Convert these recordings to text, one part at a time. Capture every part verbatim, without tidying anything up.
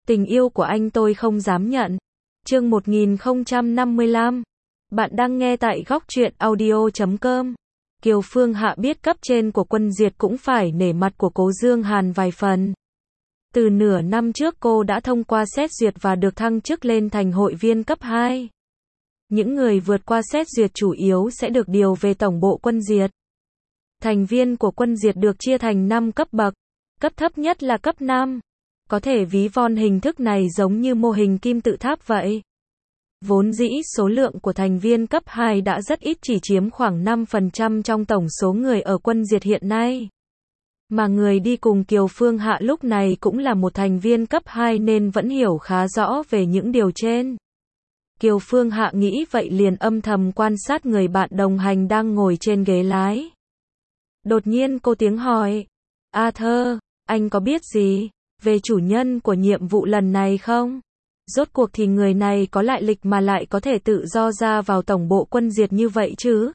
Tình yêu của anh tôi không dám nhận. Chương một nghìn không trăm năm mươi lăm. Bạn đang nghe tại góc truyện audio chấm com. Kiều Phương Hạ biết cấp trên của Quân Diệt cũng phải nể mặt của Cố Dương Hàn vài phần. Từ nửa năm trước cô đã thông qua xét duyệt và được thăng chức lên thành hội viên cấp hai. Những người vượt qua xét duyệt chủ yếu sẽ được điều về tổng bộ Quân Diệt. Thành viên của Quân Diệt được chia thành năm cấp bậc. Cấp thấp nhất là cấp năm. Có thể ví von hình thức này giống như mô hình kim tự tháp vậy. Vốn dĩ số lượng của thành viên cấp hai đã rất ít, chỉ chiếm khoảng năm phần trăm trong tổng số người ở Quân Diệt hiện nay. Mà người đi cùng Kiều Phương Hạ lúc này cũng là một thành viên cấp hai nên vẫn hiểu khá rõ về những điều trên. Kiều Phương Hạ nghĩ vậy liền âm thầm quan sát người bạn đồng hành đang ngồi trên ghế lái. Đột nhiên cô tiếng hỏi, A Thơ, anh có biết gì về chủ nhân của nhiệm vụ lần này không? Rốt cuộc thì người này có lại lịch mà lại có thể tự do ra vào tổng bộ Quân Diệt như vậy chứ?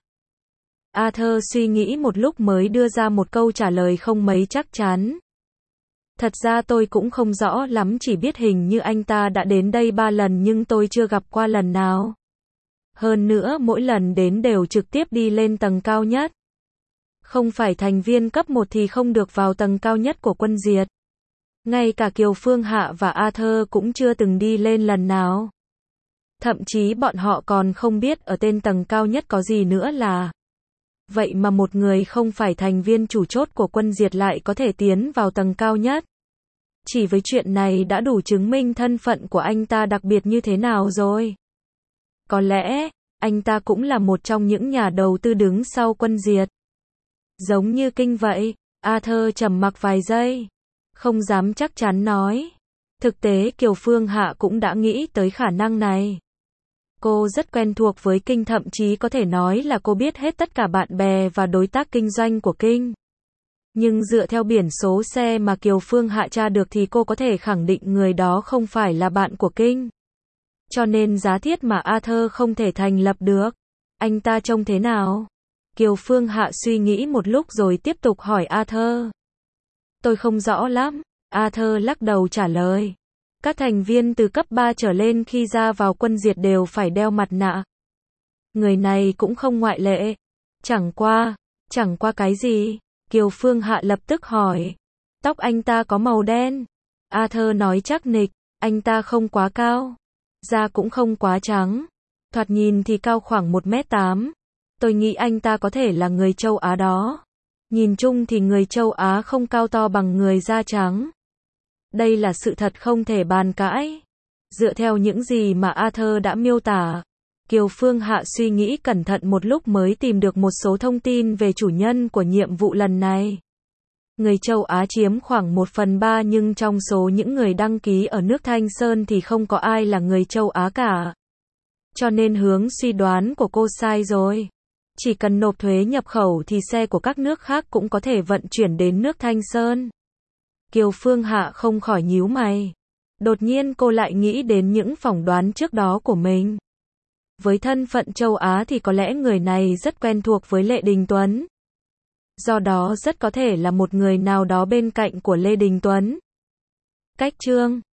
A Thơ suy nghĩ một lúc mới đưa ra một câu trả lời không mấy chắc chắn. Thật ra tôi cũng không rõ lắm, chỉ biết hình như anh ta đã đến đây ba lần nhưng tôi chưa gặp qua lần nào. Hơn nữa mỗi lần đến đều trực tiếp đi lên tầng cao nhất. Không phải thành viên cấp một thì không được vào tầng cao nhất của Quân Diệt. Ngay cả Kiều Phương Hạ và A Thơ cũng chưa từng đi lên lần nào. Thậm chí bọn họ còn không biết ở tên tầng cao nhất có gì nữa là. Vậy mà một người không phải thành viên chủ chốt của Quân Diệt lại có thể tiến vào tầng cao nhất. Chỉ với chuyện này đã đủ chứng minh thân phận của anh ta đặc biệt như thế nào rồi. Có lẽ, anh ta cũng là một trong những nhà đầu tư đứng sau Quân Diệt. Giống như Kinh vậy, A Thơ trầm mặc vài giây. Không dám chắc chắn nói. Thực tế Kiều Phương Hạ cũng đã nghĩ tới khả năng này. Cô rất quen thuộc với Kinh, thậm chí có thể nói là cô biết hết tất cả bạn bè và đối tác kinh doanh của Kinh. Nhưng dựa theo biển số xe mà Kiều Phương Hạ tra được thì cô có thể khẳng định người đó không phải là bạn của Kinh. Cho nên giá thiết mà A Thơ không thể thành lập được. Anh ta trông thế nào? Kiều Phương Hạ suy nghĩ một lúc rồi tiếp tục hỏi A Thơ. Tôi không rõ lắm. A Thơ lắc đầu trả lời. Các thành viên từ cấp ba trở lên khi ra vào Quân Diệt đều phải đeo mặt nạ. Người này cũng không ngoại lệ. Chẳng qua, chẳng qua cái gì? Kiều Phương Hạ lập tức hỏi. Tóc anh ta có màu đen. A Thơ nói chắc nịch, anh ta không quá cao. Da cũng không quá trắng. Thoạt nhìn thì cao khoảng một mét tám. Tôi nghĩ anh ta có thể là người châu Á đó. Nhìn chung thì người châu Á không cao to bằng người da trắng. Đây là sự thật không thể bàn cãi. Dựa theo những gì mà A Thơ đã miêu tả, Kiều Phương Hạ suy nghĩ cẩn thận một lúc mới tìm được một số thông tin về chủ nhân của nhiệm vụ lần này. Người châu Á chiếm khoảng một phần ba nhưng trong số những người đăng ký ở nước Thanh Sơn thì không có ai là người châu Á cả. Cho nên hướng suy đoán của cô sai rồi. Chỉ cần nộp thuế nhập khẩu thì xe của các nước khác cũng có thể vận chuyển đến nước Thanh Sơn. Kiều Phương Hạ không khỏi nhíu mày. Đột nhiên cô lại nghĩ đến những phỏng đoán trước đó của mình. Với thân phận châu Á thì có lẽ người này rất quen thuộc với Lê Đình Tuấn. Do đó rất có thể là một người nào đó bên cạnh của Lê Đình Tuấn. Cách chương